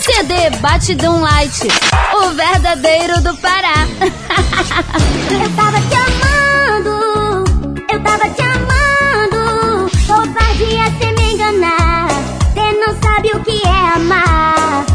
CD Batidão Light, o verdadeiro do Pará. Eu tava te amando, eu tava te amando. Covardia cê me enganar, cê não sabe o que é amar.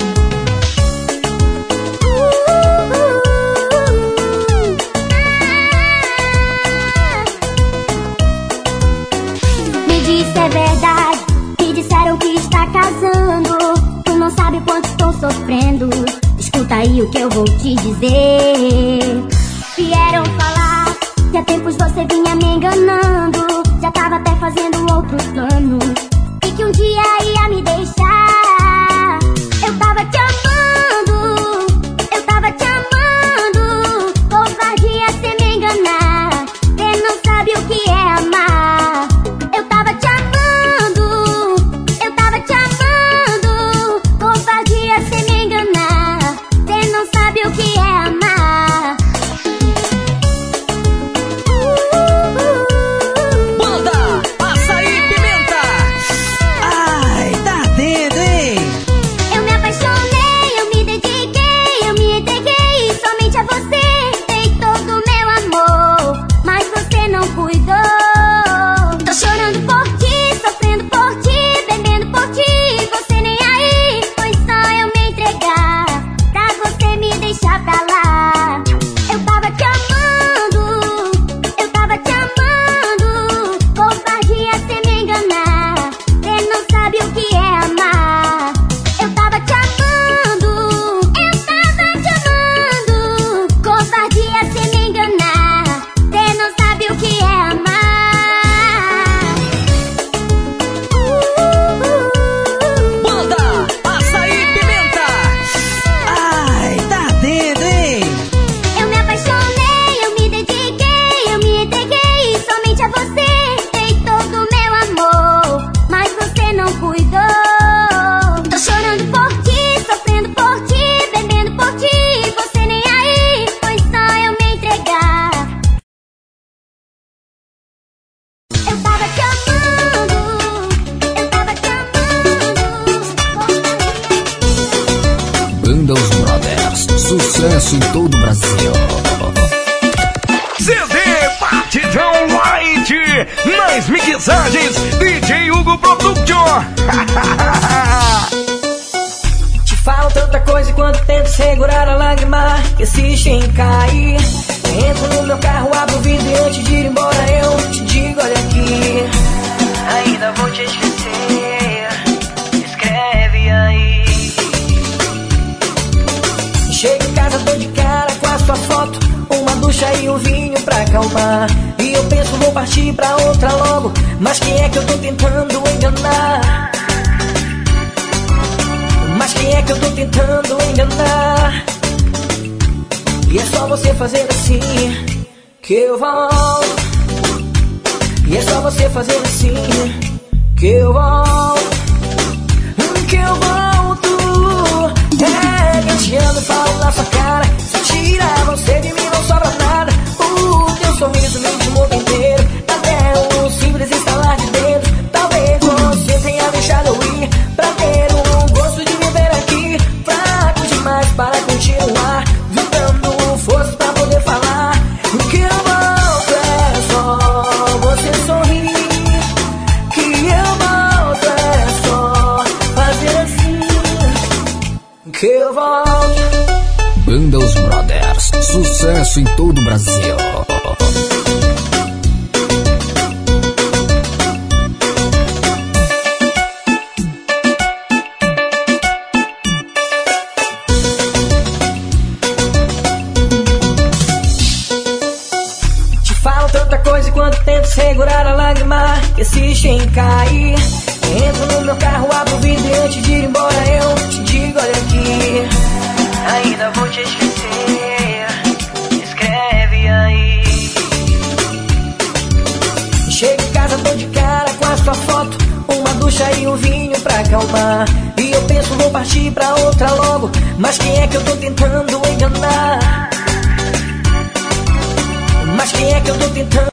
Me disse é verdade, me disseram que está casando. Tu não sabe o quanto estou sofrendo. Escuta aí o que eu vou te dizer. Vieram falar que há tempos você vinha me enganando. Já tava até fazendo outros planos e que um dia ia me deixar. Eu tava te amando, eu tava te amando. Covardia cê me enganar, cê não sabe o que é amar. Eu tava te amando, eu tava te amando. Covardia cê me enganar, cê não sabe o que é amar. Banda Açaí Pimenta. Ai, tá dentro, hein? Eu me apaixonei, eu me dediquei, eu me entreguei somente a você. Dei todo o meu amor, mas você não cuidou. Tô chorando por ti, sofrendo por ti, bebendo por ti. Você nem aí, foi só eu me entregar pra você me deixar pra lá. Eu tava te amando, eu tava te amando. Covardia cê me enganar, cê não sabe o que é amar. Eu tava te amando, eu tava te amando. Covardia cê me enganar, cê não sabe o que é amar. Banda Açaí Pimenta. Ai, tá dentro, hein? Eu me apaixonei, eu me dediquei, eu me entreguei somente a você. Dei todo o meu amor, mas você não cuidou. Tô chorando por ti, sofrendo por ti, bebendo por ti. Você nem aí, foi só eu me entregar. Eu tava te amando, eu tava te amando. Banda Os Brothers, sucesso em todo o Brasil. CD Batidão Light, nas mixagens DJ Hugo Production. Te falo tanta coisa enquanto tento segurar a lágrima que insiste em cair. Entro no meu carro, abro o vidro e antes de ir embora eu te digo, olha aqui, ainda vou te esquecer, escreve aí. Chego em casa, tô de cara com a sua foto, uma ducha e um vinho pra acalmar. E eu penso, vou partir pra outra logo, mas quem é que eu tô tentando enganar? Mas quem é que eu tô tentando enganar? E é só você fazer assim que eu volto. E é só você fazer assim que eu volto. Que eu volto. É, eu te amo, falo na sua cara. Se tirar você de mim não sobra nada. O teu sorriso me desmonta inteiro. Até um simples estalar de dedos. Talvez você tenha deixado eu ir pra ter um gosto de me ver aqui. Fraco demais para continuar, juntando forças pra poder falar. O que eu volto é só você sorrir. Que eu volto é só fazer assim. Que eu volto. Banda Os Brothers, sucesso em todo o Brasil. Te falo tanta coisa enquanto tento segurar a lágrima que insiste em cair. Entro no meu carro, abro o vidro e antes de ir embora eu te digo, olha aqui, ainda vou te esquecer, escreve aí. Chego em casa, tô de cara com a sua foto, uma ducha e um vinho pra acalmar. E eu penso, vou partir pra outra logo, mas quem é que eu tô tentando enganar? Mas quem é que eu tô tentando?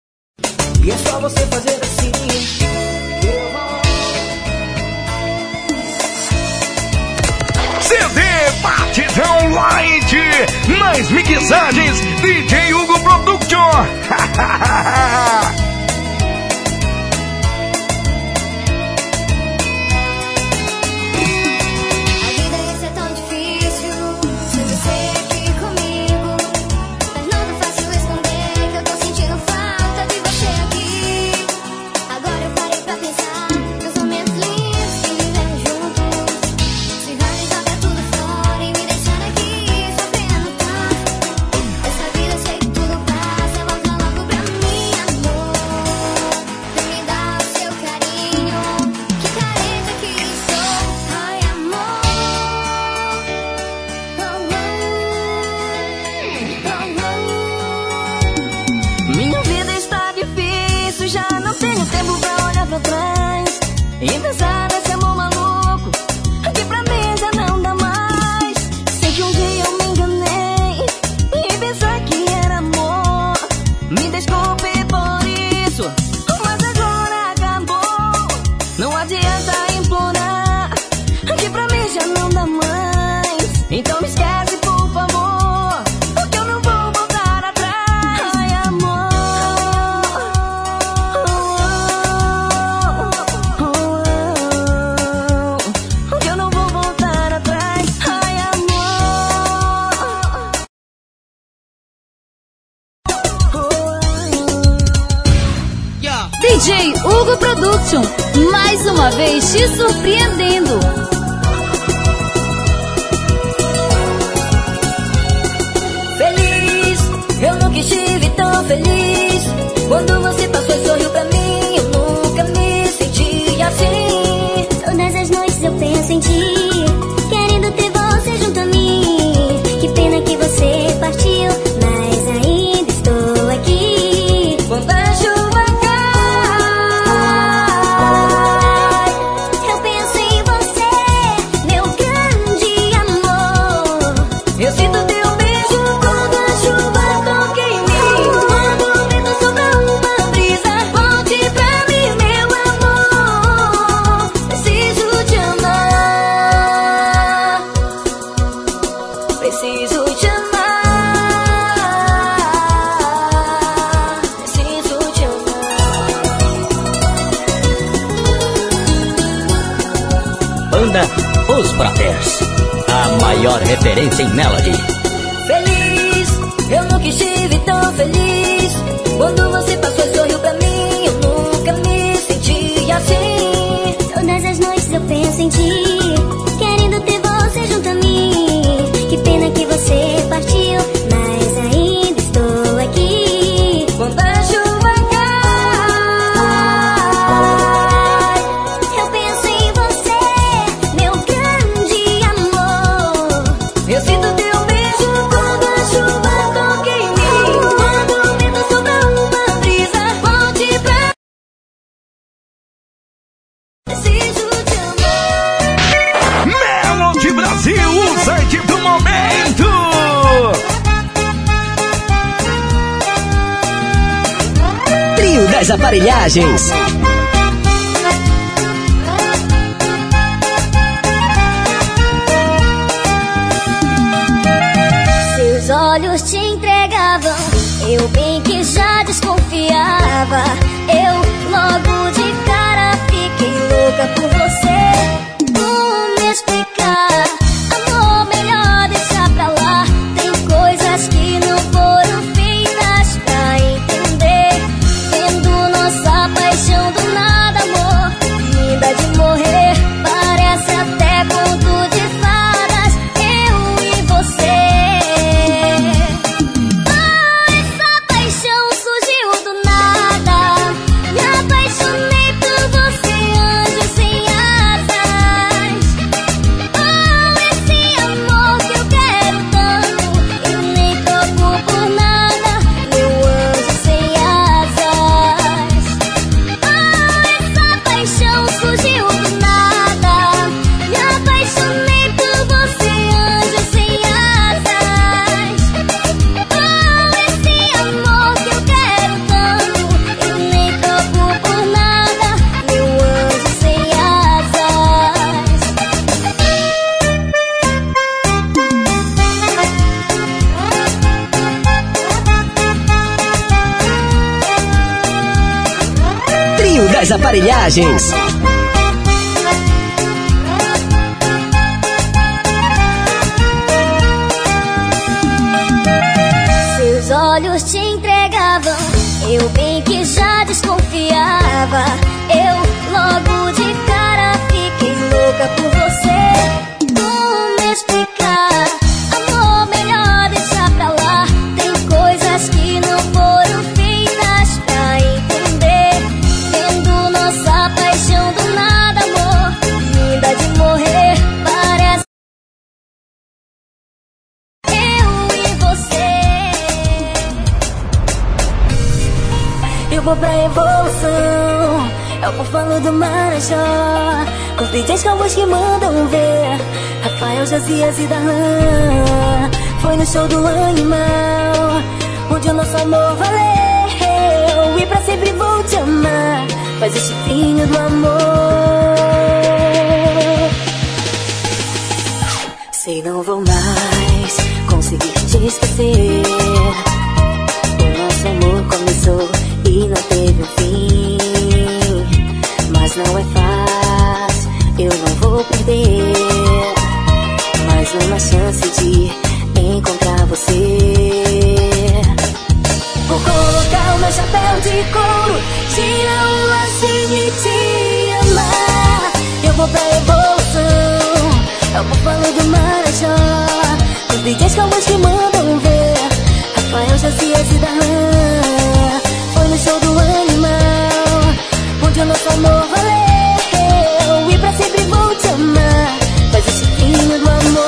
E é só você fazer assim que eu volto. Light. Nas mixagens, DJ Hugo Production. E pensar nesse amor maluco que pra mim já não dá mais. Sei que um dia eu me enganei e pensar que era amor. Me desculpe por isso, mas agora acabou. Não adianta implorar que pra mim já não dá mais. Então me esquece, por favor, porque eu não vou voltar atrás. Ai, amor. DJ Hugo Production, mais uma vez te surpreendendo. Feliz, eu nunca estive tão feliz. Quando você passou e sorriu pra mim, eu nunca me senti assim. Todas as noites eu penso em ti, querendo ter você junto a mim. Que pena que você partiu, mas ainda estou aqui. Quando a chuva cai, Eu penso em você, meu grande amor. eu sinto teu beijo quando a chuva toca em mim. Quando o vento sopra uma brisa, Volte pra mim, meu amor. Preciso te amar. Preciso te amar. Preciso te amar. Banda Os Brothers, a maior referência em melody. Feliz, eu nunca estive tão feliz. Quando você passou e sorriu pra mim, eu nunca me senti assim. Todas as noites eu penso em ti, querendo ter você junto a mim. Que pena que você partiu, mas ainda estou aqui. Quando a chuva cai, Eu penso em você, meu grande amor. eu sinto teu beijo quando a chuva toca em mim. Quando o vento sopra uma brisa, Volte pra mim. Preciso te amar. Melody Brasil, o site do momento. Trio das Aparelhagens. seus olhos te entregavam, eu bem que já desconfiava. Eu logo de cara fiquei louca por você. Como me explicar? Amor, melhor deixar pra lá. Tem coisas que não foram feitas pra entender. Vendo nossa paixão do nada, amor, linda de morrer. Parece até conto de fadas, eu e você. Essa paixão surgiu do nada. das aparelhagens. Seus olhos te entregavam, eu bem que já desconfiava. Eu logo de cara fiquei louca por você. Como me explicar? Amor, melhor deixar pra lá. Tem coisas que não foram feitas pra entender. Vendo nossa paixão do nada, amor, linda de morrer. Parece eu e você. Eu vou pra evolução, é o Búfalo do Marajó, com os DJs calvos que mandam ver. Rafael, Josias e Darlan. Foi no show do Animal, onde o nosso amor valeu. E pra sempre vou te amar, faz o chifrinho do amor. Sei não vou mais conseguir te esquecer. O nosso amor começou e não teve um fim, mas não é fácil, eu não vou perder mais uma chance de encontrar você. Vou colocar o meu chapéu de couro, tirar o lacinho e te amar. Eu vou pra evolução, é o Búfalo do Marajó, os DJs calvos que mandam ver. Rafael, Josias e Darlan. Foi no show do Animal, onde o nosso amor valeu. E pra sempre vou te amar, faz o chifrinho do amor.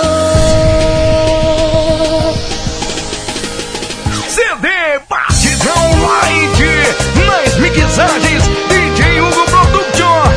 CD Batidão Light, nas mixagens DJ Hugo Production.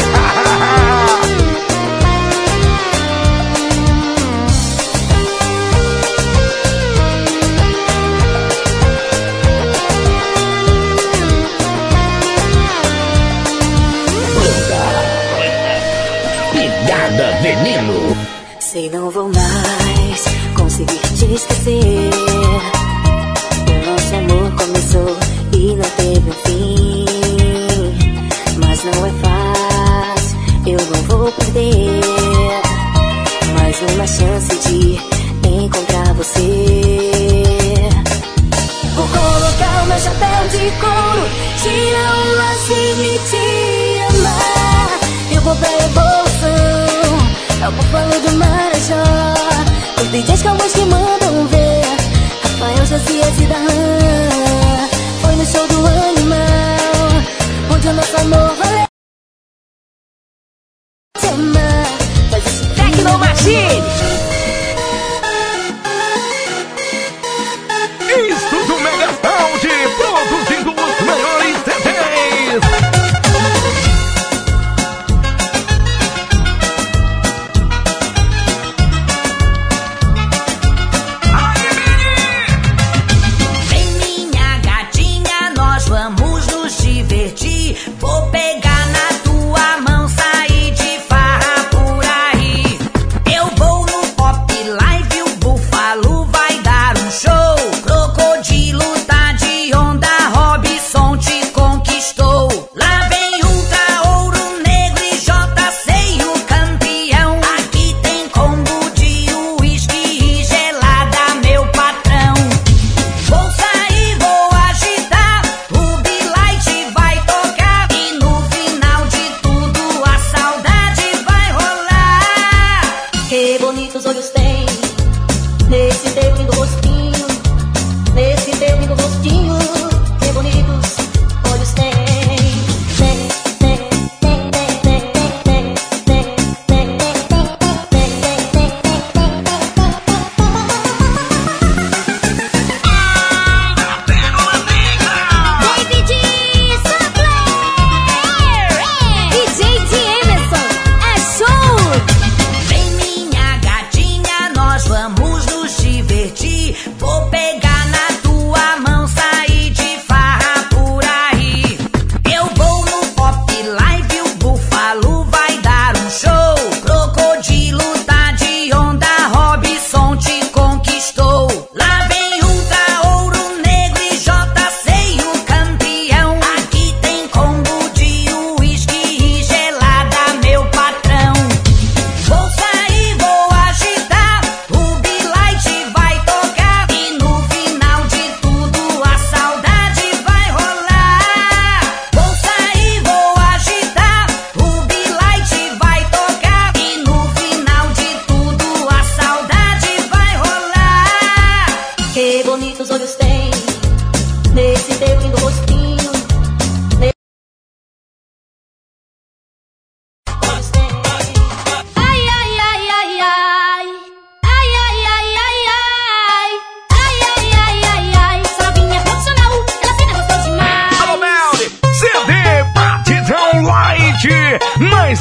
Veneno. Sei não vou mais conseguir te esquecer. O nosso amor começou e não teve um fim, mas não é fácil, eu não vou perder mais uma chance de encontrar você. Vou colocar o meu chapéu de couro, tirar o lacinho e te amar. Eu vou pra evolução, é o Búfalo do Marajó, os DJs calvos que mandam ver. Rafael, Josias e Darlan. Foi no show do Animal, onde o nosso amor valeu. Te amar, faz esse Tecno Machine. Estúdio Mega Sound, produzindo os melhores CDs.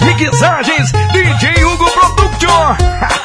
mixagens, DJ Hugo Production.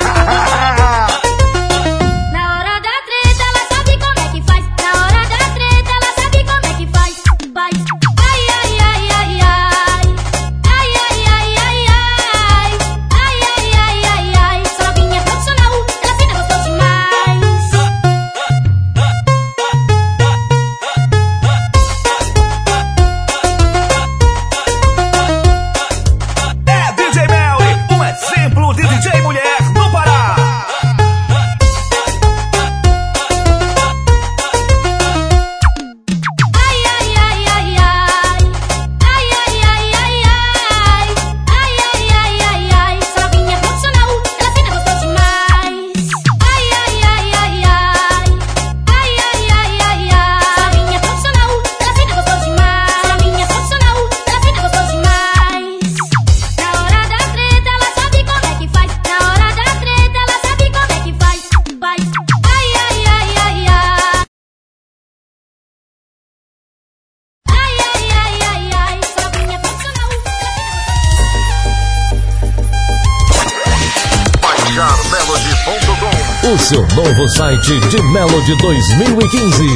O seu novo site de Melody 2015.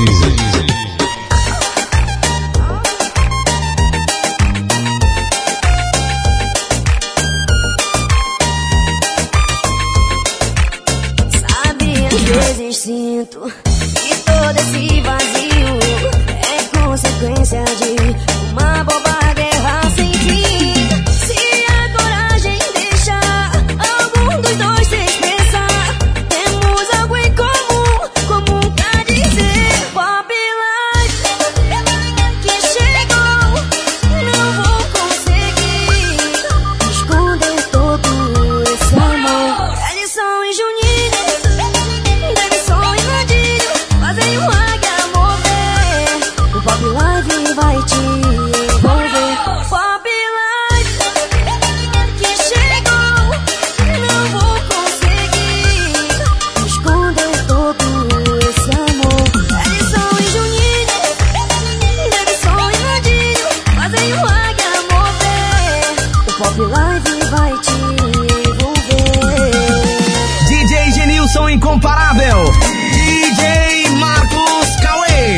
Sabe, às vezes sinto que todo esse vazio é consequência de uma boba guerra sem fim. Se a coragem deixar algum dos dois se expressar, temos algo em comum pra dizer. Pop Life que chegou, não vou conseguir esconder todo esse amor. É de som em Juninho, deve som invadido, fazem um águia mover. O Pop Life vai te envolver. Pop Life que chegou, não vou conseguir esconder todo esse amor. É de som em Juninho, deve som invadido, fazem um águia mover. O Pop Life vai te envolver. DJ Genilson incomparável, DJ Marcos Cauê.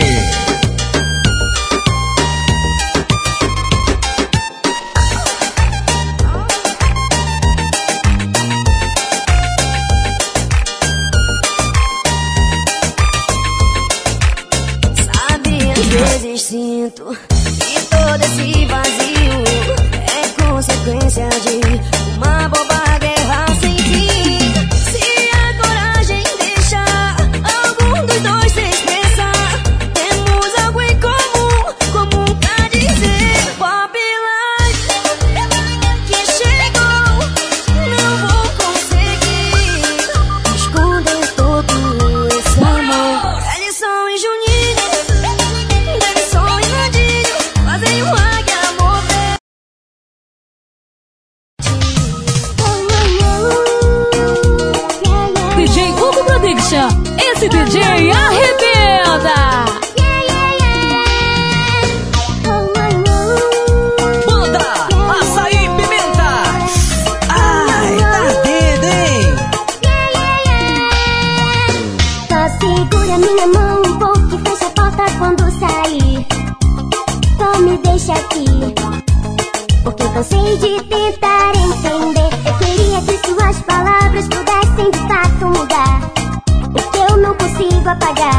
Sabe, às vezes sinto que todo esse vazio é consequência de uma boba guerra sem fim. Se a coragem deixar algum dos dois se expressar, temos algo em comum pra dizer. Pop Life que chegou, não vou conseguir esconder todo esse amor. É de som em Juninho, deve som invadido, fazem um águia mover. DJ Hugo Production, esse DJ arrebenta! Banda Açaí Pimenta. Ai, tá doido, hein? Só segura minha mão um pouco e fecha a porta quando sair. Só me deixa aqui, porque eu cansei de tentar entender. Eu queria que suas palavras pudessem de fato mudar o que eu não consigo apagar.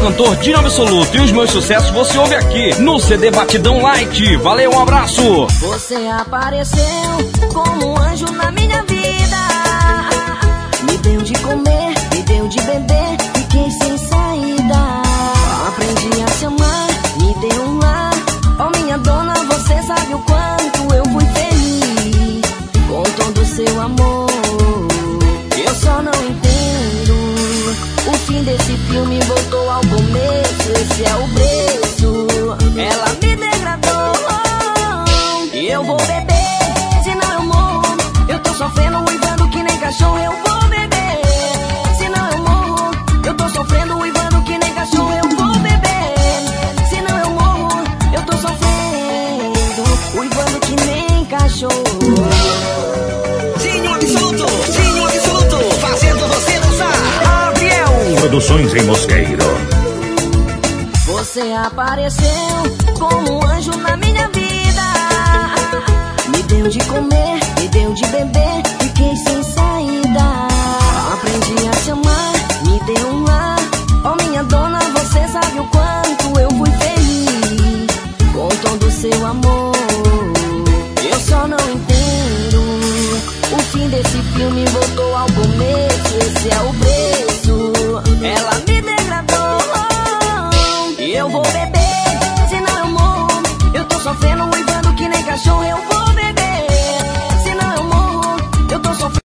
cantor Dino Absoluto. E os meus sucessos você ouve aqui no CD Batidão Light. Valeu, um abraço. Você apareceu como um anjo na minha vida. Me deu de comer, me deu de beber, fiquei sem saída. Aprendi a te amar, me deu um lar. Oh, minha dona, você sabe o quanto eu fui feliz com todo o seu amor. Eu só não entendo. O fim desse filme voltou ao começo. Esse é o preço. Ela me degradou e eu vou beber, senão eu morro. Eu tô sofrendo, uivando que nem cachorro. Eu vou beber, senão eu morro. Eu tô sofrendo, uivando que nem cachorro. Eu vou beber, senão eu morro. Eu tô sofrendo, uivando que nem cachorro. Dinho Absoluto, fazendo você dançar. Adriel Produções em Mosqueiro. Você apareceu como um anjo na minha vida. Me deu de comer, me deu de beber, fiquei sem saída. Aprendi a te amar, me deu um lar. Oh, minha dona, você sabe o quanto eu fui feliz com todo o seu amor. Eu só não entendo. O fim desse filme voltou ao começo. Esse é o preço. Ela me degradou e eu vou beber, senão eu morro. Eu tô sofrendo, uivando que nem cachorro. Eu vou beber, senão eu morro. Eu tô sofrendo,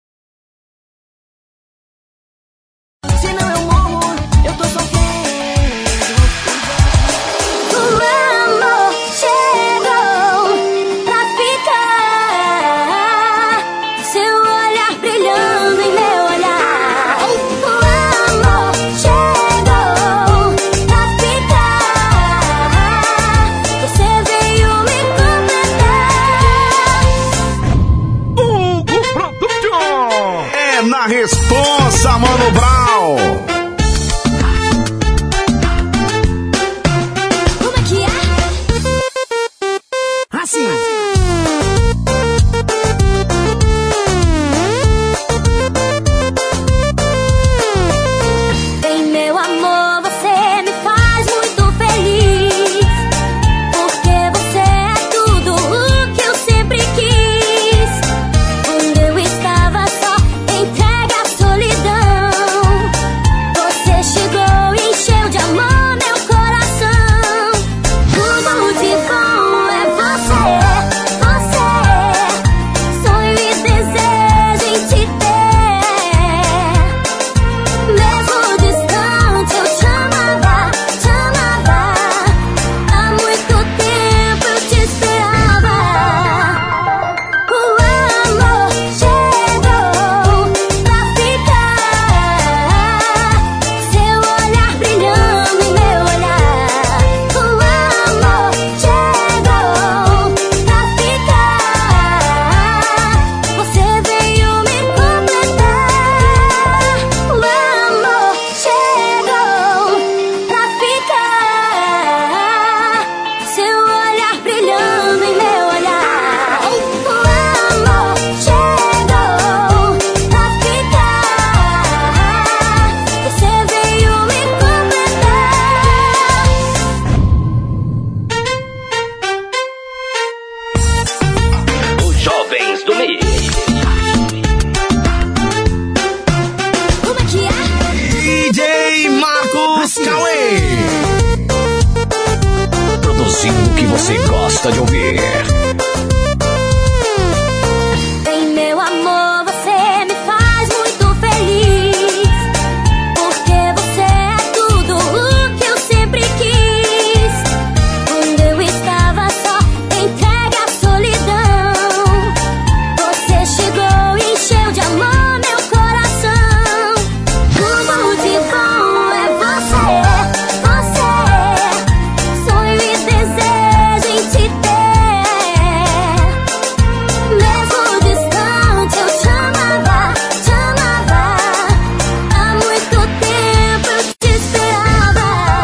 senão eu morro. Eu tô sofrendo. O amor chegou pra ficar. Seu olhar brilhando em meu olhar. O amor chegou pra ficar. Você veio me completar. É na responsa, Mano Brown. Como é que é? assim. Bem, meu amor, você me faz muito feliz, porque você é tudo o que eu sempre quis. Quando eu estava só, entregue à solidão, você chegou e encheu de amor meu coração. Tudo de bom é você, sonho e desejo em te ter. Mesmo distante eu te amava. Há muito tempo eu te esperava. O amor chegou pra ficar. Seu olhar brilhando em meu olhar. O amor chegou pra ficar. Você veio me completar. O amor chegou pra ficar. Seu olhar brilhando em meu olhar. O amor chegou pra ficar. Você veio me completar. Os jovens do Mix. Como é que é? DJ Marcos Cauê. Produzindo o que você gosta de ouvir. Bem, meu amor, você me faz muito feliz, porque você é tudo o que eu sempre quis. Quando eu estava só, entregue à solidão, você chegou e encheu de amor meu coração. Tudo de bom é você, sonho e desejo em te ter. Mesmo distante eu te amava. Há muito tempo eu te esperava.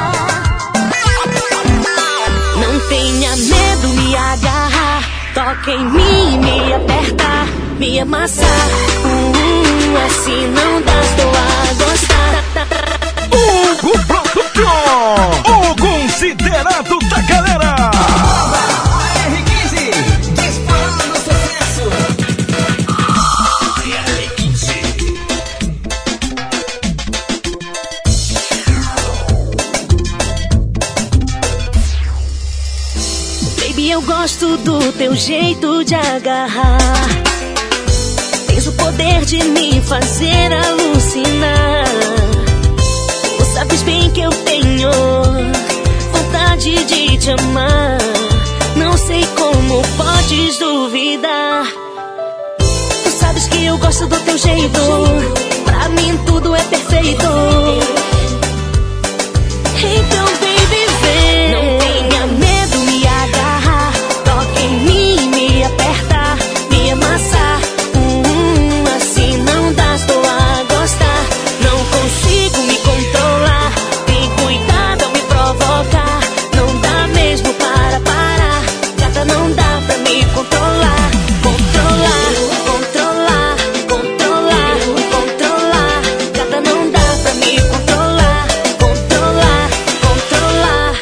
Não tenha medo, me agarrar, toca em mim, me apertar, me amassar. Assim não dá, estou a gostar. Production, o considerado da galera. R15, disparando sucesso. Baby, eu gosto do teu jeito de agarrar. Tens o poder de me fazer alucinar. Tu sabes bem que eu tenho vontade de te amar. Não sei como podes duvidar. Tu sabes que eu gosto do teu jeito. Pra mim tudo é perfeito. Então, baby, vem. Não tenha medo, me agarrar. Toque em mim, me apertar, me amassar. Assim não dá, estou a gostar. Não consigo me controlar. Tem cuidado ao me provocar. Não dá mesmo para parar. Gata, não dá pra me controlar. Controlar, controlar, controlar, controlar. Gata, não dá pra me controlar. Controlar, controlar.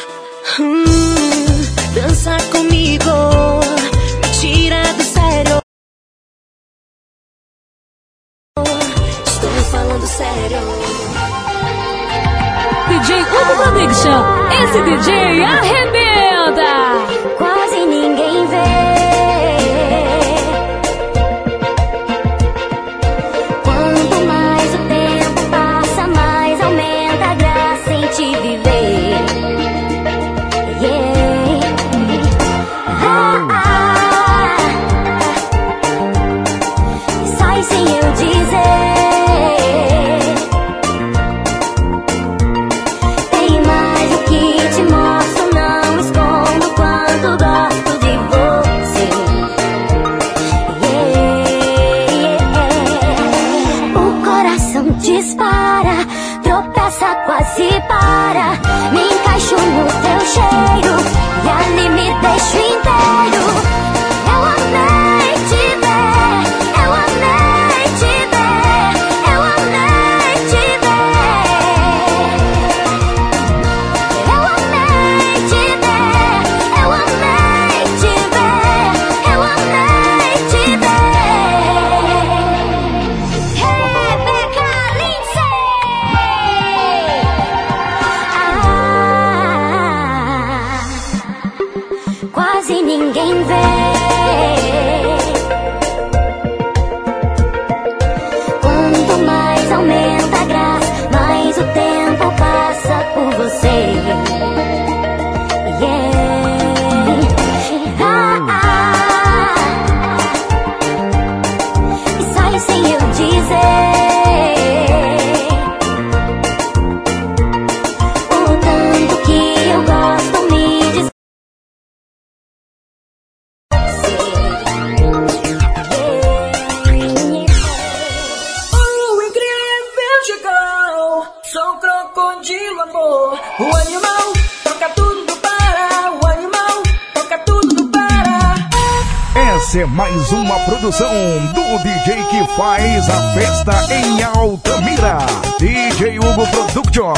Dança comigo, me tira do sério. Estou falando sério. DJ Hugo Production, esse DJ arrebenta. Quase ninguém vê. Quanto mais o tempo passa, mais aumenta a graça em te viver. Yeah. Sai sem eu dizer. Tem mais o que te mostro, não escondo quanto gosto de você. Yeah. O coração dispara, tropeça, quase para. Me encaixo no teu cheiro e ali me deixo inteiro. Eu amei te ver, eu amei te ver, eu amei te ver. Eu amei te ver, eu amei te ver, eu amei te ver. Rebeca Lindsay. Quase ninguém vê. Quanto mais aumenta a graça, mais o tempo passa por você. Yeah. E sai sem eu dizer. O tanto que eu gosto me diz. O incrível chegou. Sou um crocodilo, amor. O animal toca tudo para. O animal toca tudo para. Essa é mais uma produção do DJ que faz a festa em Altamira. DJ Hugo Production.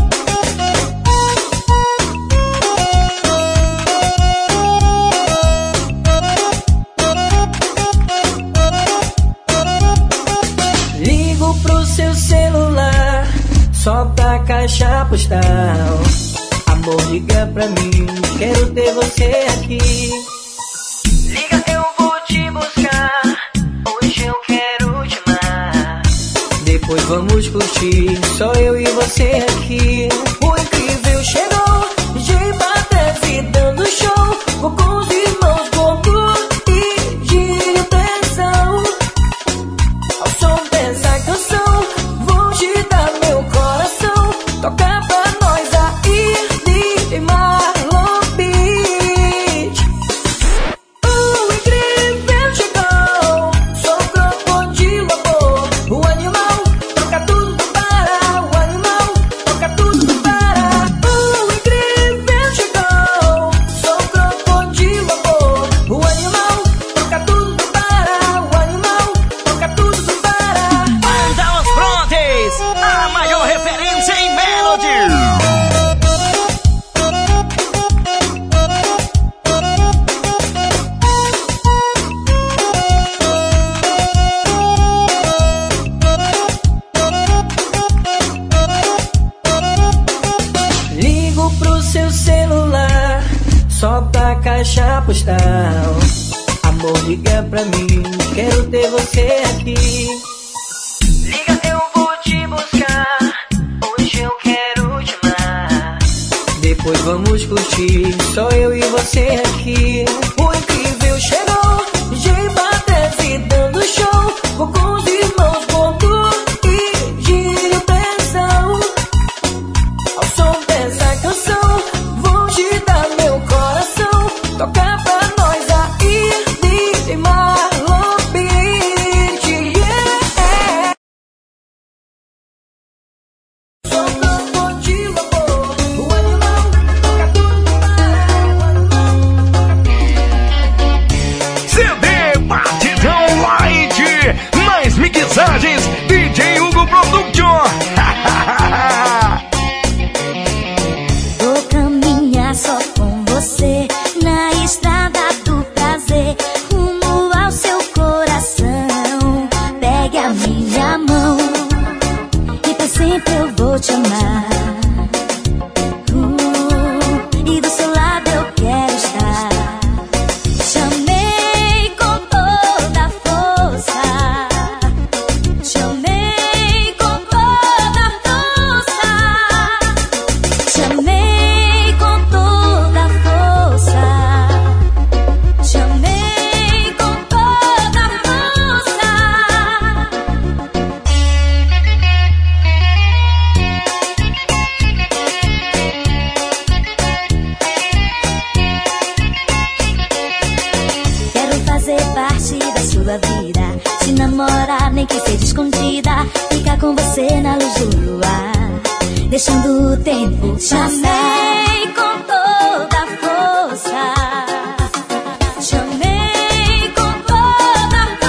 Ligo pro seu celular, solta a caixa postal. Amor, liga pra mim, quero ter você aqui. Liga, eu vou te buscar, hoje eu quero te amar. Depois vamos curtir, só eu e você aqui. O incrível chegou, DJ Patrese dando show. Vou com os irmãos Bobo e de pressão. Ao som dessa canção, vou te dar meu coração. Toca pra nós aí, DJ Marlon Beach. O incrível chegou, sou um crocodilo, amor. O animal toca tudo para. O animal toca tudo para. O incrível chegou, sou um crocodilo, amor. caixa postal. Amor, liga pra mim, quero ter você aqui. Liga, eu vou te buscar, hoje eu quero te amar. Depois vamos curtir, só eu e você aqui. O incrível chegou, DJ Patrícia dando show. Vou com os irmãos Ponto e Gil Pressão. Ao som dessa canção, vou te dar meu coração. Toca pra nós aí, DJ Marlon Beat, yeah. Sou crocodilo, amor, o animal, toca tudo. CD Batidão Light, nas mixagens DJ Hugo Production. Vou caminhar só com você na estrada do prazer, rumo ao seu coração. Pegue a minha mão e pra sempre eu vou te amar. E do seu lado eu quero estar. Chamei com toda a força, chamei com toda a força, chamei com toda a força, chamei com toda a força. Quero fazer parte da sua vida, te namorar nem que seja escondida, ficar com você na luz do luar, deixando o tempo passar. Chamei com toda a força, chamei com toda a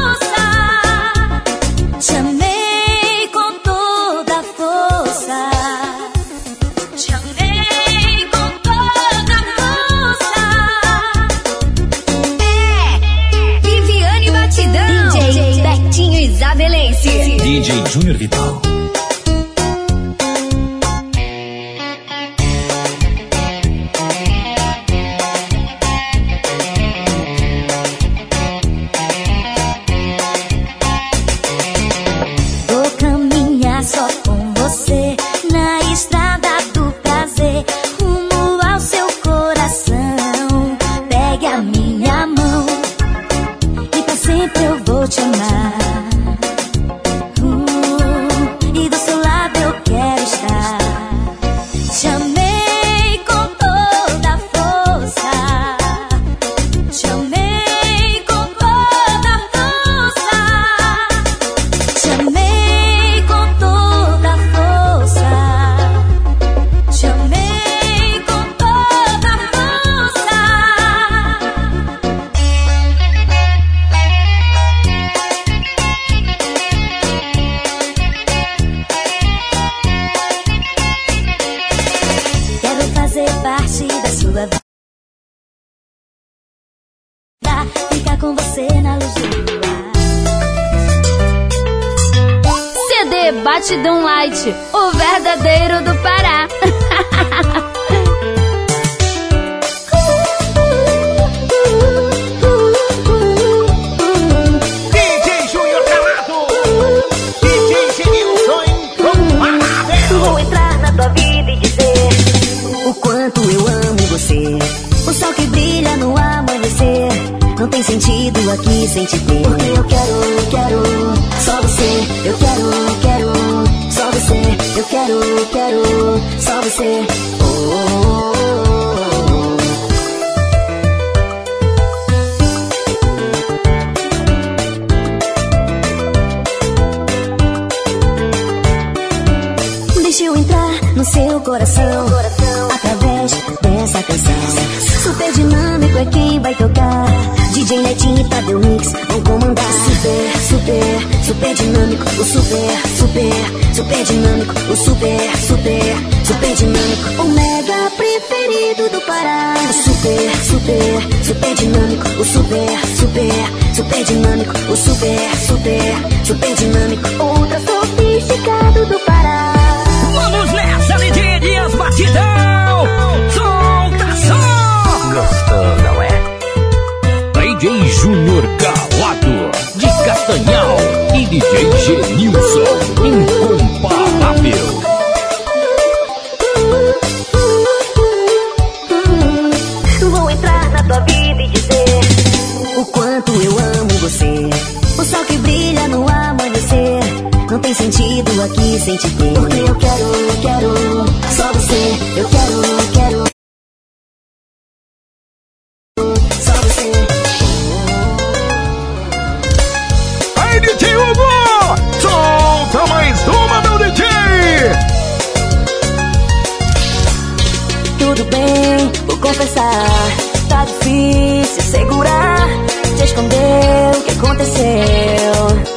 força, chamei com toda a força, chamei com toda a força. Viviane Batidão, DJ Betinho Isabelense, DJ Júnior Vital. Vou caminhar só com você na estrada do prazer, rumo ao seu coração. Pegue a minha mão e pra sempre eu vou te amar. E do seu lado eu quero estar. Chamei com toda a força, chamei com toda a força, chamei com toda a força, chamei com toda a força. Quero fazer parte da sua vida, ficar com você na luz do luar. CD Batidão Light, o verdadeiro do Pará. DJ Júnior Calado, DJ Genilson, Vou entrar na tua vida e dizer o quanto eu amo você. O sol que brilha no amanhecer não tem sentido aqui sem te ter. Porque eu quero só você. Eu quero só você. Eu quero só você. Oh, oh, oh, oh. Deixa eu entrar no seu coração através dessa canção. Super dinâmico é quem vai tocar. DJ Netinho e Tadeu Mix vão comandar. Super dinâmico. O super dinâmico. O super dinâmico. O mega preferido do Pará. Super dinâmico. O super dinâmico. O super dinâmico. Ultra sofisticado do Pará. Vamos nessa, DJ Dias Batidão! Solta som! Gostando DJ Genilson, incomparável. Vou entrar na tua vida e dizer o quanto eu amo você. O sol que brilha no amanhecer não tem sentido aqui sem te ter. Porque eu quero só você. Eu quero só você. Aí, DJ Hugo! Solta mais uma, meu DJ! Tudo bem, vou confessar, tá difícil segurar, te esconder o que aconteceu.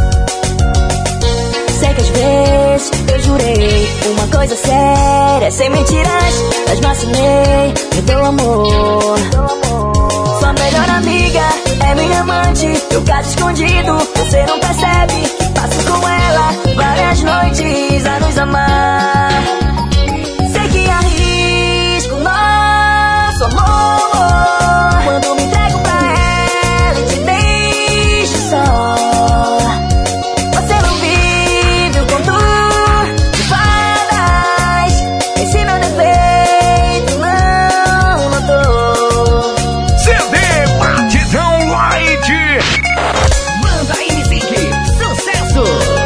Sei que às vezes eu jurei uma coisa séria, sem mentiras, mas vacilei no teu amor. Sua melhor amiga é minha amante, eu caso escondido, você não percebe. Passo com ela várias noites a nos amar. Sei que arrisco nosso amor quando me entrego pra ela e te deixo só. Você não vive o conto de fadas, esse meu defeito não notou. CD Batidão Light! Manda aí, Zinque, sucesso!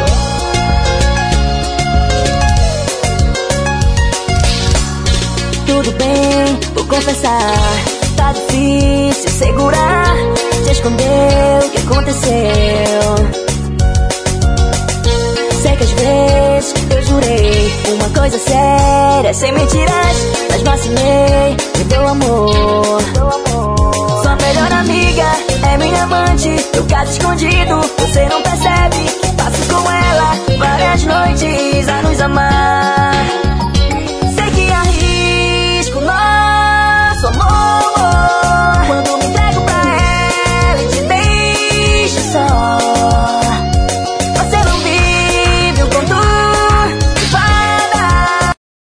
Tudo bem, vou confessar, tá difícil segurar, te esconder o que aconteceu. Sei que às vezes eu jurei uma coisa séria, sem mentiras, mas vacilei no teu amor. Sua melhor amiga é minha amante, eu caso escondido, você não percebe. Passo com ela várias noites a nos amar. Sei que arrisco nosso amor quando me entrego pra ela e te deixo só. Você não vive o conto de fadas,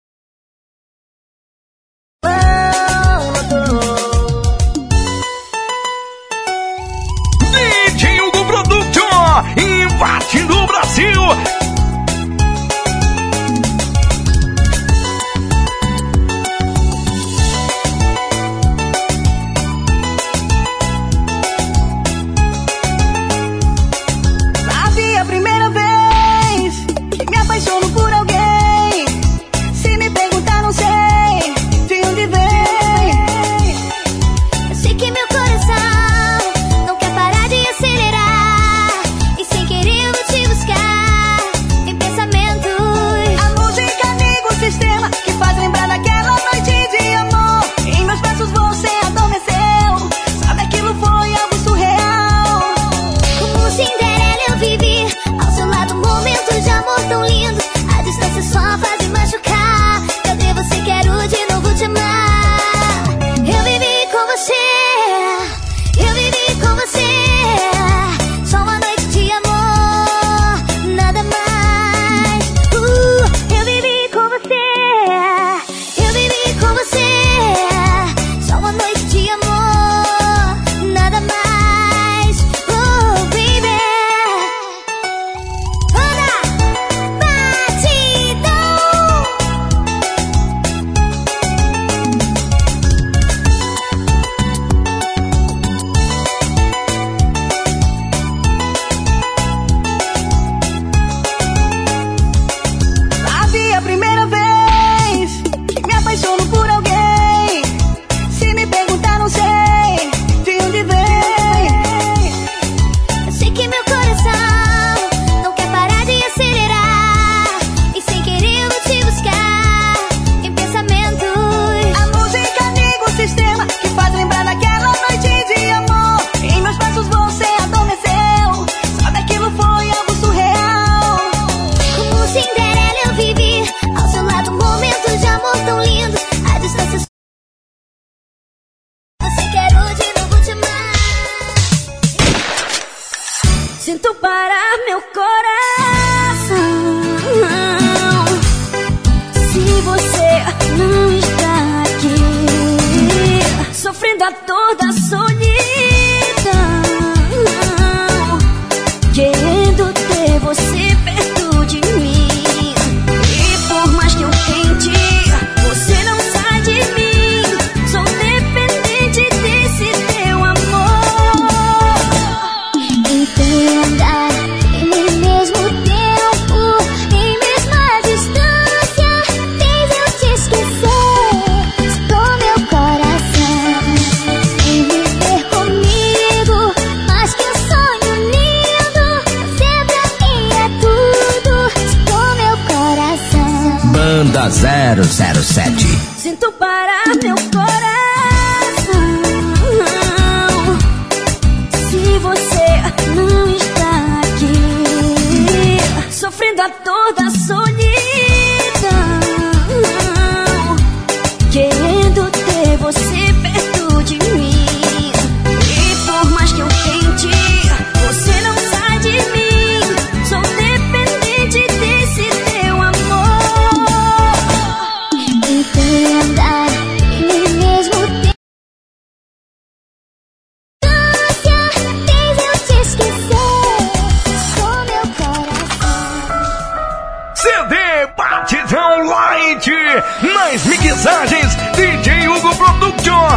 não notou. DJ Hugo Production, invadindo o Brasil! Sabe a primeira vez que me apaixono por alguém? Se me perguntar, não sei de onde vem. Eu sei que meu coração não quer parar de acelerar, e sem querer eu vou te buscar em pensamentos. A música liga o sistema que faz lembrar daquela noite de amor. Em meus braços você adormeceu, sabe aquilo foi algo surreal. Como Cinderela eu vivi ao seu lado, momentos de amor tão lindo. A distância só faz me machucar. Cadê você? Quero de novo te amar. Eu vivi com você, eu vivi com você. Só uma noite de amor, nada mais. Eu vivi com você, eu vivi com você. Só uma noite de amor, nada mais. Baby, anda, batidão. Sabe a primeira vez que me apaixono por alguém? Se me perguntar, não sei de onde vem. Eu sei que meu coração não quer parar de acelerar, e sem querer eu vou te buscar em pensamentos. A música liga o sistema que faz lembrar daquela noite de amor. Em meus braços você adormeceu, sabe aquilo foi algo surreal. Como Cinderela eu vivi ao seu lado, momentos de amor tão lindo. A distância você quero de novo te amar. Sinto parar meu coração se você não está aqui, sofrendo a dor da solidão, querendo querendo ter você perto de mim. E por mais que eu tente, você não sai de mim. Sou dependente desse teu amor. Entenda, e mesmo tempo, em mesma distância, fez eu te esquecer do meu coração. Em viver comigo, mais que um sonho lindo, você pra mim é tudo do meu coração. Banda 007. Sinto parar meu coração se você não está aqui, sofrendo a dor da solidão, querendo ter você perto de mim. E por mais que eu tente, você não sai de mim. Sou dependente desse teu amor. Entenda, e mesmo tempo, fez eu te esquecer do meu coração. CD Batidão Light, nas mixagens DJ Hugo Production.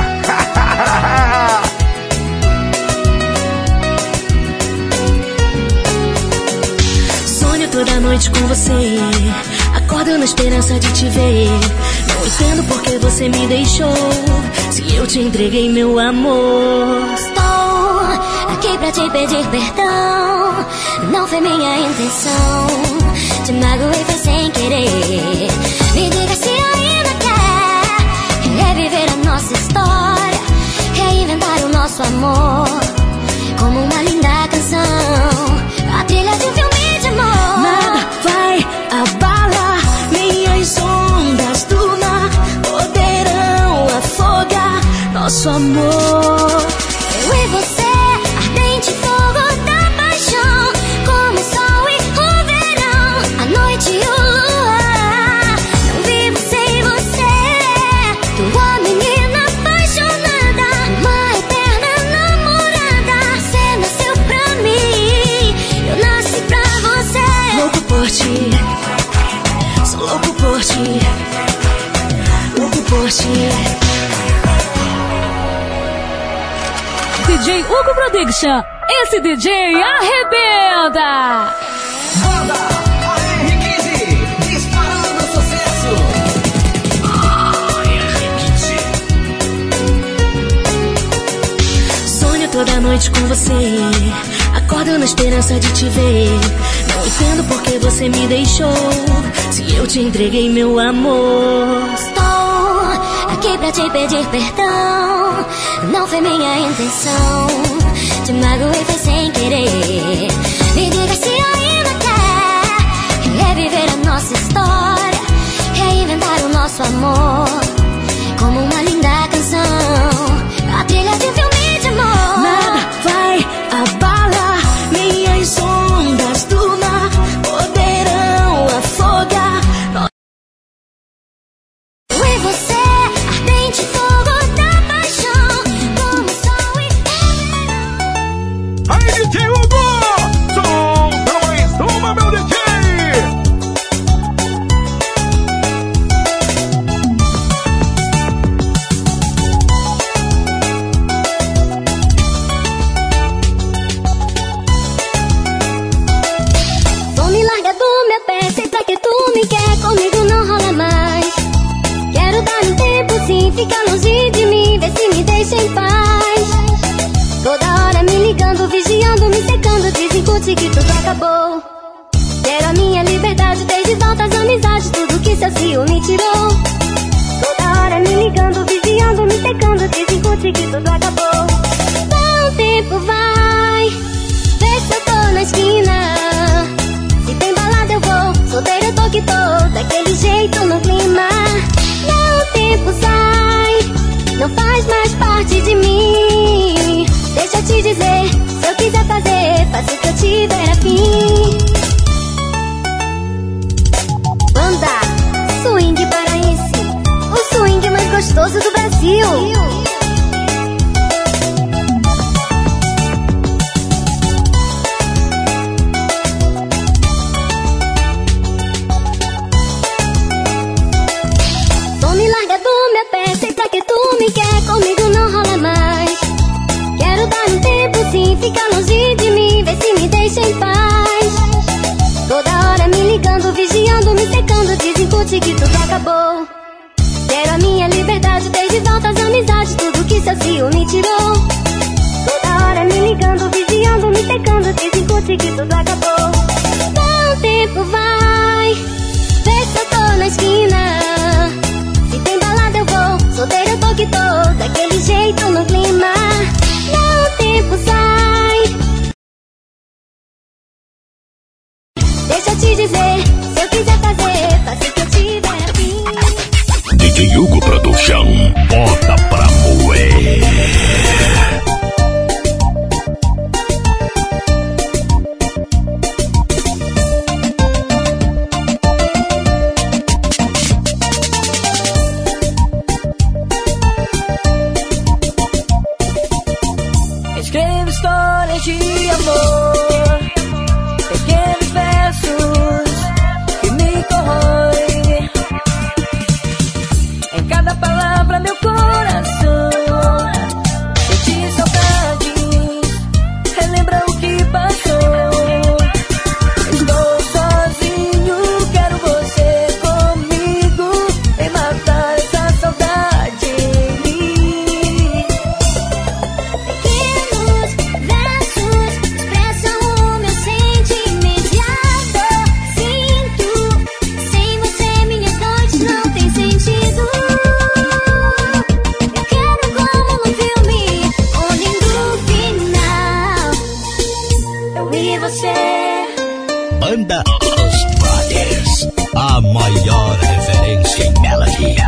Sonho toda noite com você, acordo na esperança de te ver. Não entendo por que você me deixou, se eu te entreguei meu amor. Estou aqui pra te pedir perdão, não foi minha intenção. Te magoei, foi sem querer. Me diga se ainda quer reviver a nossa história, reinventar o nosso amor como uma linda canção, a trilha de um filme de amor. Nada vai abalar, nem as ondas do mar poderão afogar nosso amor. Eu e você, ardente fogo da paixão, como o sol e o verão, a noite e o luar. Não vivo sem você, tua menina apaixonada, uma eterna namorada. Você nasceu pra mim, eu nasci pra você. Louco por ti, sou louco por ti, louco por ti. DJ Hugo Production, esse DJ arrebenta! Banda AR15, disparando sucesso. Sonho toda noite com você, acordo na esperança de te ver. Não entendo por que você me deixou, se eu te entreguei meu amor. Estou aqui pra te pedir perdão, não foi minha intenção. Te magoei, foi sem querer. Me diga se ainda quer reviver a nossa história, reinventar o nosso amor como uma linda canção, a trilha de um filme de amor. Nada vai abalar, nem as ondas do mar poderão afogar. Eu e você, ardente fogo da paixão, como o sol e o verão. Aí, DJ Hugo, solta mais uma, meu DJ. Vou me largar do meu pé, sei pra que tu me quer, comigo não rola mais. Quero dar um tempo sim, fica longe de mim, vê se me deixa em paz. Toda hora me ligando, vigiando, me secando, desincute que tudo acabou. Quero a minha liberdade, ter de volta as amizades, tudo que seu ciúme tirou. Toda hora me ligando, vigiando, me secando, desincute que tudo acabou. Dá um tempo, vai, vê se eu tô na esquina. Se tem balada eu vou, solteira eu tô que tô, daquele jeito no clima. Dá um tempo, sai, não faz mais parte de mim. Deixa eu te dizer, se eu quiser fazer, faço o que eu tiver afim. acabou. Quero a minha liberdade, ter de volta as amizades, tudo que seu ciúme me tirou. Toda hora me ligando, vigiando, me secando, dizem conseguir, tudo acabou. Não, tempo vai, vê se eu tô na esquina. Se tem balada eu vou, solteira eu tô que tô, daquele jeito no clima. Não, tempo sai. Deixa eu te dizer, se eu quiser fazer, faça o que eu tiver afim. DJ Hugo Produção, bota pra moer. Escrevo histórias de amor, pequenos versos que me corroem. Em cada palavra meu coração sente saudades, relembra o que passou. Estou sozinho, quero você comigo, vem matar essa saudade em mim. Pequenos versos expressam o meu sentimento e a dor. Sinto, sem você minhas noites não tem sentido. Eu quero como no filme, um lindo final. Eu e você. Banda Os Brothers, a maior referência em melody.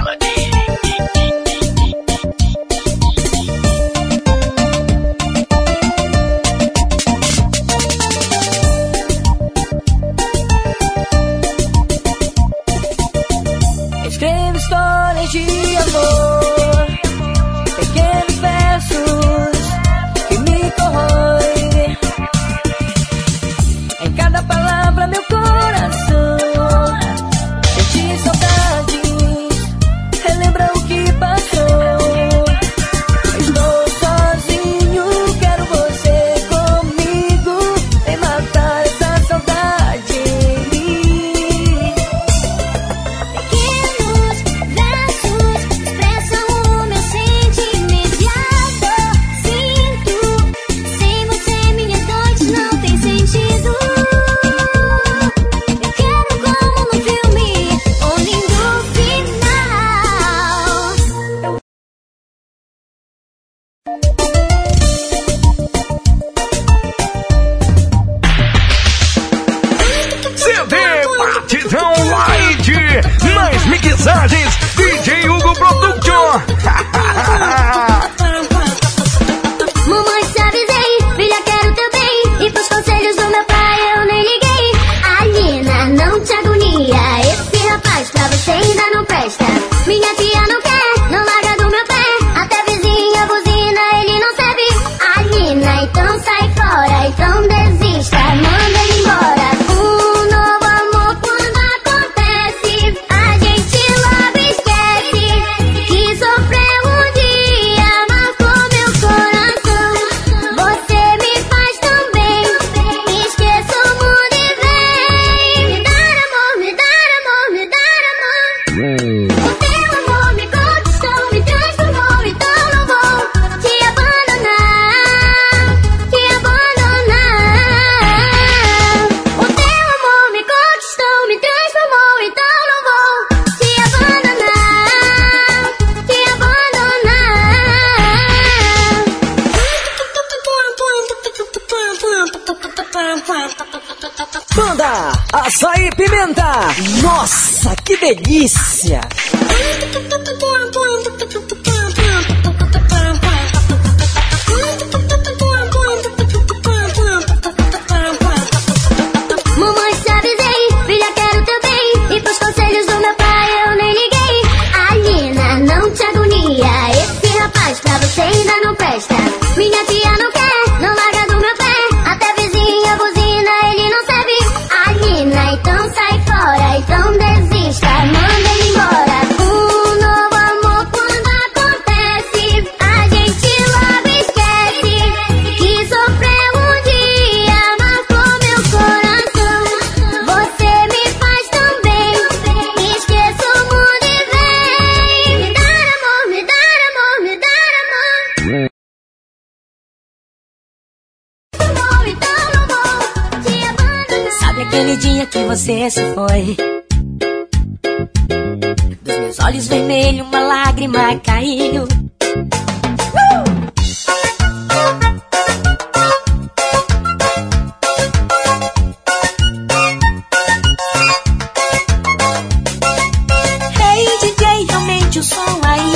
Escrevo histórias de amor, pequenos versos que me corroem. Em cada palavra meu coração sente saudades, relembra o que passou. Estou sozinho, quero você comigo, vem matar essa saudade em mim. Pequenos versos expressam o meu sentimento e a dor. Sinto, sem você minhas noites não tem sentido. Eu quero como no filme, um lindo final. CD Batidão Light, nas mixagens DJ Hugo Production. Mamãe, te avisei, filha, quero teu bem. E pros conselhos do meu pai eu nem liguei. Alina, não te agonia, esse rapaz pra você ainda não presta. Minha tia não quer, não larga do meu pé. Até vizinha buzina, ele não serve. Alina, então sai fora, então desista, manda ele embora. Um novo amor quando acontece, a gente logo esquece que sofreu um dia, marcou meu coração. Você me faz tão bem, esqueça o mundo e vem me dar amor, me dar amor, me dar amor. O teu amor me conquistou, me transformou, então não vou te abandonar, te abandonar. O teu amor me conquistou, me transformou, então não vou te abandonar, te abandonar. Banda Açaí Pimenta. Nossa, que delícia! Mamãe, te avisei, filha, quero teu bem. E pros conselhos do meu pai eu nem liguei. Alina, não te agonia, esse rapaz pra você ainda não presta. Minha tia não quer, não larga do meu pé. Até vizinha buzina, ele não serve. Alina, então sai fora, então desista, manda ele embora. Um novo amor quando Sabe aquele dia que você se foi? Dos meus olhos vermelhos uma lágrima caiu. Hey DJ, aumente o som aí,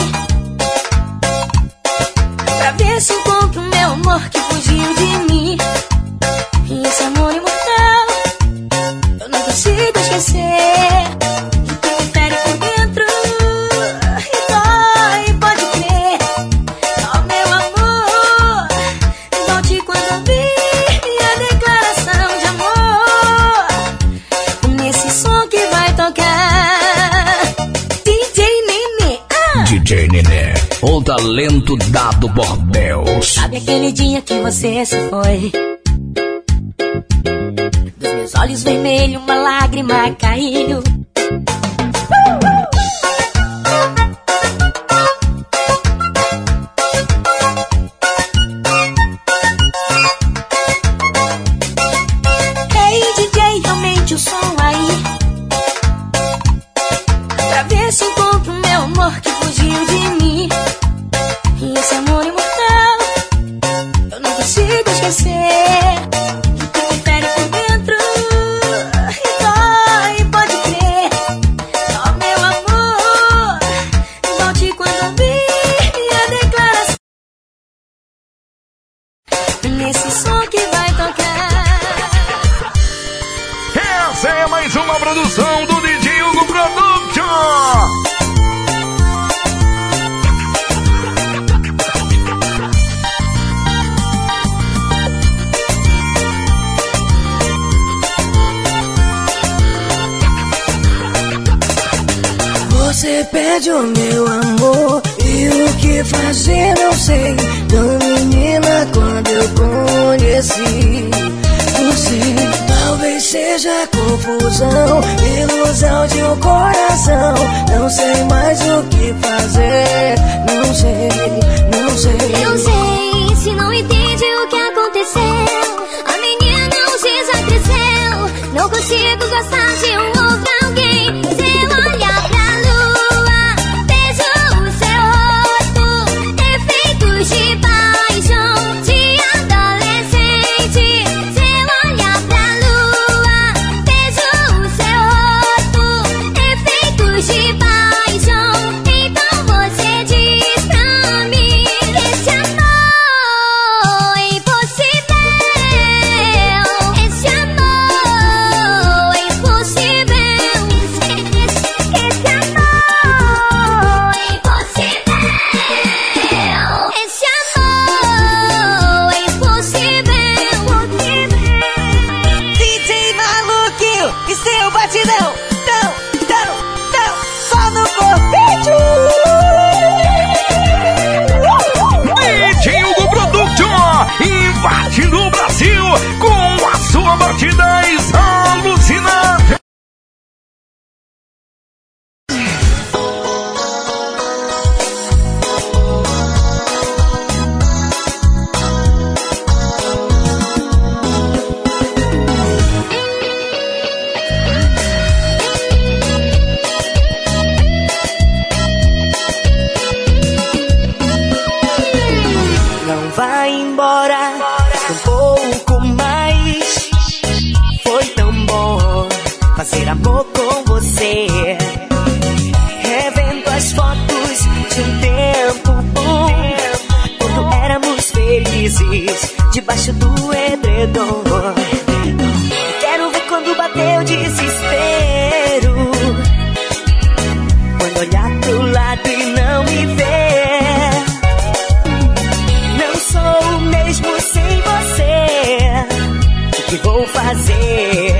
pra ver se encontro o meu amor que fugiu de mim. E esse amor imortal eu não consigo esquecer, que me fere por dentro e dói, pode crer. Oh meu amor, volte quando ouvir a declaração de amor, nesse som que vai tocar. DJ Nenê, DJ Nenê, o talento dado por Deus. Sabe aquele dia que você se foi? Dos meus olhos vermelhos uma lágrima caiu. Hey DJ, aumente o som aí, pra ver se encontro o meu amor que fugiu de mim. E esse amor imortal eu não consigo esquecer, que me fere por dentro e dói, pode crer. Oh meu amor, volte quando ouvir a declaração, nesse som que vai tocar. Essa é mais uma produção do DJ Hugo Production. Você pede o meu amor e o que fazer não sei. Tão menina quando eu conheci você. Talvez seja confusão, ilusão de um coração. Não sei mais o que fazer. Não sei. Eu sei, se não entende o que aconteceu, a menina não se cresceu. Não consigo gostar de um outro alguém. Se eu olhar pra lua, vejo o seu rosto, efeitos de paixão de adolescente. Se eu olhar pra lua, vejo o seu rosto, efeitos de paixão. Então você diz pra mim, esse amor é impossível. Esse amor é impossível. Esse amor é impossível. Esse amor é impossível. DJ Maluquinho e seu batidão. Só no corpete. DJ Hugo Production, invadindo o Brasil com a sua batidez alucinante. Não vai embora um pouco mais. Foi tão bom fazer amor com você. Revendo as fotos de um tempo bom, quando éramos felizes debaixo do edredom. Quero ver quando bateu o desespero, quando olhar pro lado e não me ver. Não sou o mesmo sem você. O que vou fazer?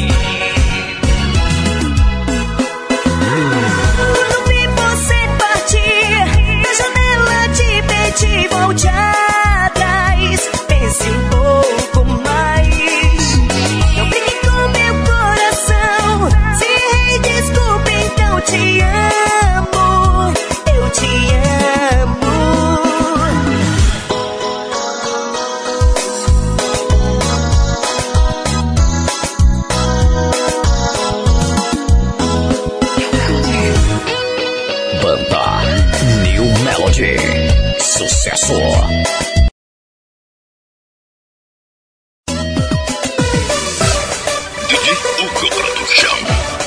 Quando vi você partir da janela, te pedi, volte atrás. Pense um pouco mais. sucesso. DJ Hugo Production.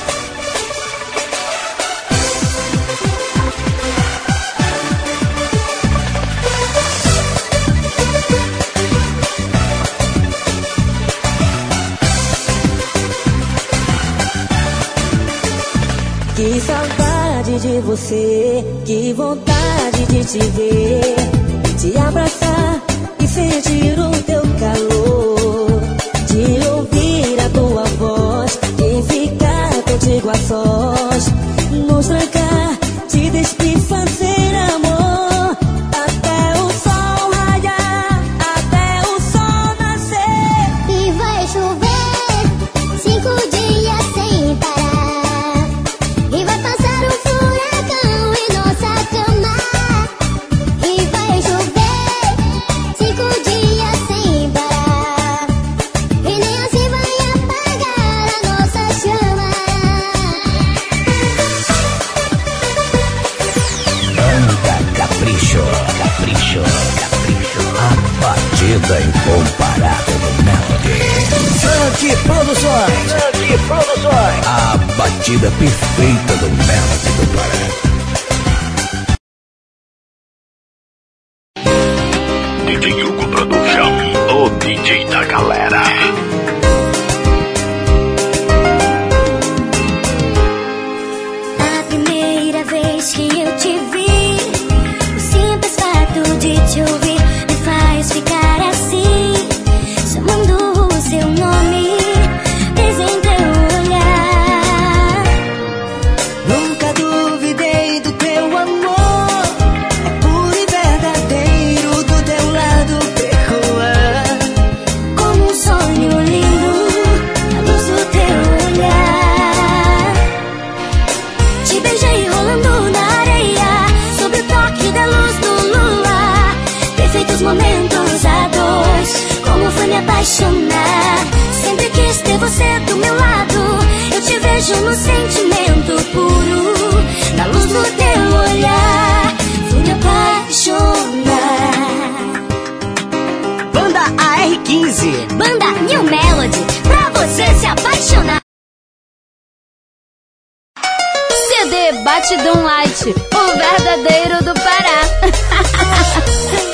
Que saudade de você, que vontade de te ver, te abraçar e sentir o teu calor, de ouvir a tua voz, de ficar contigo a sós, nos trancar, te despir, fazer amor, até o sol raiar, até o sol nascer. E vai chover 5 dias sem parar, e vai passar um furacão em nossa cama. E vai chover 5 dias sem parar, e nem assim vai apagar a nossa chama. Banda Capricho, Capricho, Capricho. A batida incomparável do Melody. Funk Produções. Funk Produções. A batida perfeita do Melody do Pará. DJ Hugo Production, o DJ da galera. A primeira vez que eu te vi, o simples fato de te ouvir me faz ficar assim, chamando o seu nome desde então olhar. Nunca duvidei do teu amor, é puro e verdadeiro, do teu lado percoar, Como um sonho lindo, a luz do teu olhar. Te beijei rolando na areia, sob o toque da luz do luar. Perfeitos momentos a dois, como foi me apaixonar. Sempre quis ter você do meu lado, eu te vejo no sentimento puro, na luz do teu olhar, fui me apaixonar. Banda AR15. Banda New Melody, pra você se apaixonar. CD Batidão Light, o verdadeiro do Pará.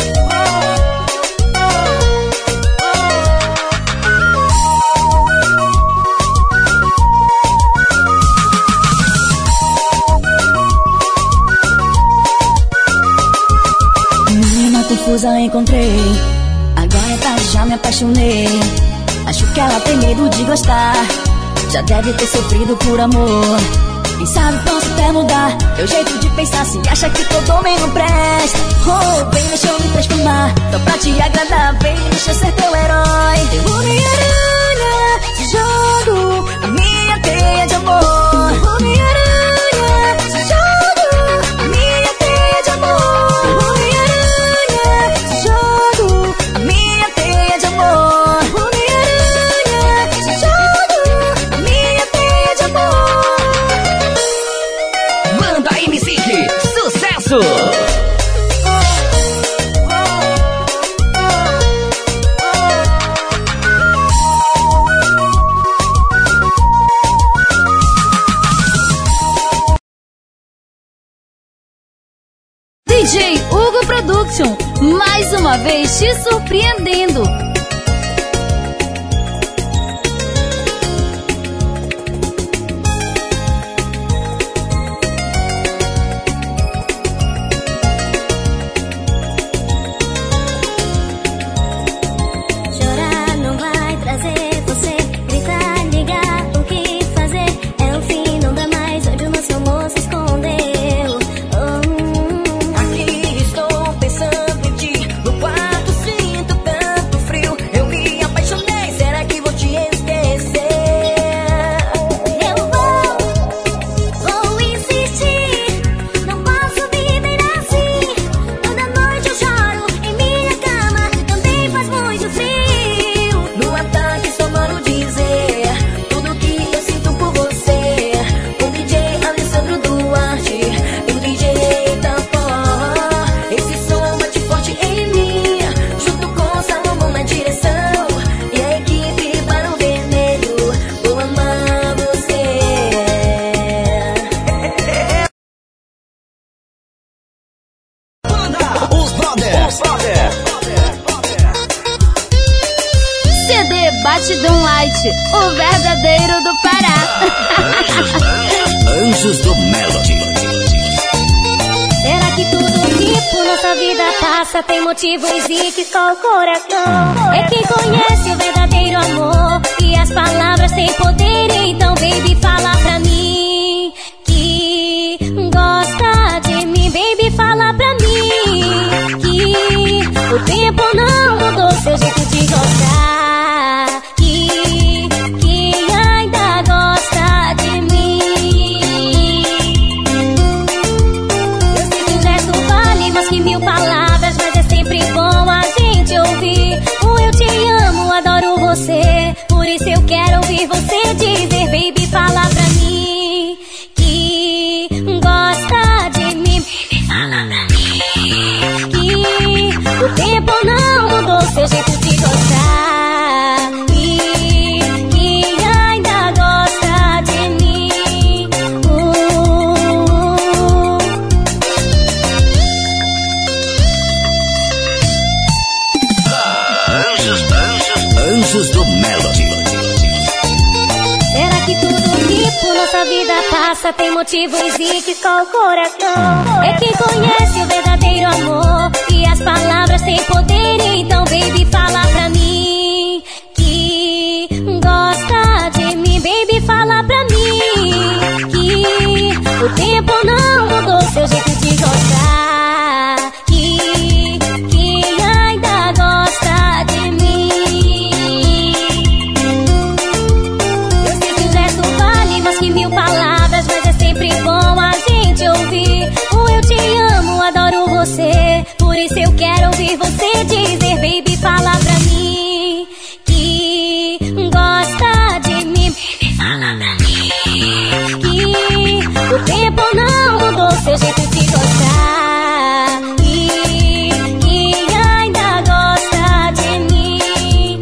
menina confusa encontrei, agora é tarde, já me apaixonei. Acho que ela tem medo de gostar, já deve ter sofrido por amor. Quem sabe posso até mudar teu jeito de pensar, se acha que todo homem não presta. Oh, vem, deixa eu me transformar, só pra te agradar, vem, deixa eu ser teu herói. Eu Homem-Aranha, te jogo a minha teia de amor. Homem-Aranha, te jogo a minha teia de amor. Homem-Aranha, te jogo a minha teia de amor. Homem-Aranha, te jogo a minha teia de amor. Banda MC, sucesso. DJ Hugo Production, mais uma vez te surpreendendo. Chorar não vai trazer você, gritar, ligar, o que fazer? É o fim, não dá mais, onde o nosso amor se escondeu. Aqui estou pensando em ti, no quarto sinto tanto frio. passa tem motivos e que só o coração é quem conhece o verdadeiro amor. E as palavras têm poder, então baby fala pra mim que gosta de mim. Baby fala pra mim que o tempo não mudou seu jeito de gostar, que ainda gosta de mim. Eu sei que um gesto vale mais que 1000 palavras, mas é sempre bom a gente ouvir o eu te amo, adoro você. Por isso eu quero ouvir você dizer, baby fala pra mim que gosta de mim. Baby fala pra mim que o tempo não mudou seu jeito de gostar, que ainda gosta de mim. Anjos do Melody. Será que tudo que por nossa vida passa tem motivos e que só o coração é quem conhece o verdadeiro amor? E as palavras têm poder, então baby fala pra mim que gosta de mim. Baby fala pra mim que o tempo não mudou seu jeito de gostar, que ainda gosta de mim. Eu sei que um gesto vale mais que 1000 palavras, mas é sempre bom a gente ouvir o eu te amo, adoro você. Por isso eu quero ouvir você dizer, baby fala pra mim que gosta de mim. Baby fala pra mim que o tempo não mudou seu jeito de gostar, que ainda gosta de mim.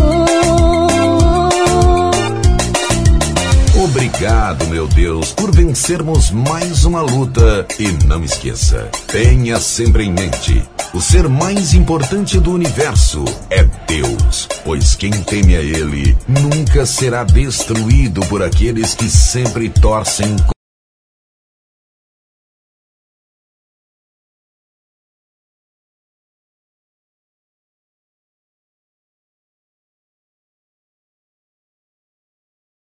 Obrigado, meu Deus, por vencermos mais uma luta. E não esqueça, tenha sempre em mente, o ser mais importante do universo é Deus, pois quem teme a Ele nunca será destruído por aqueles que sempre torcem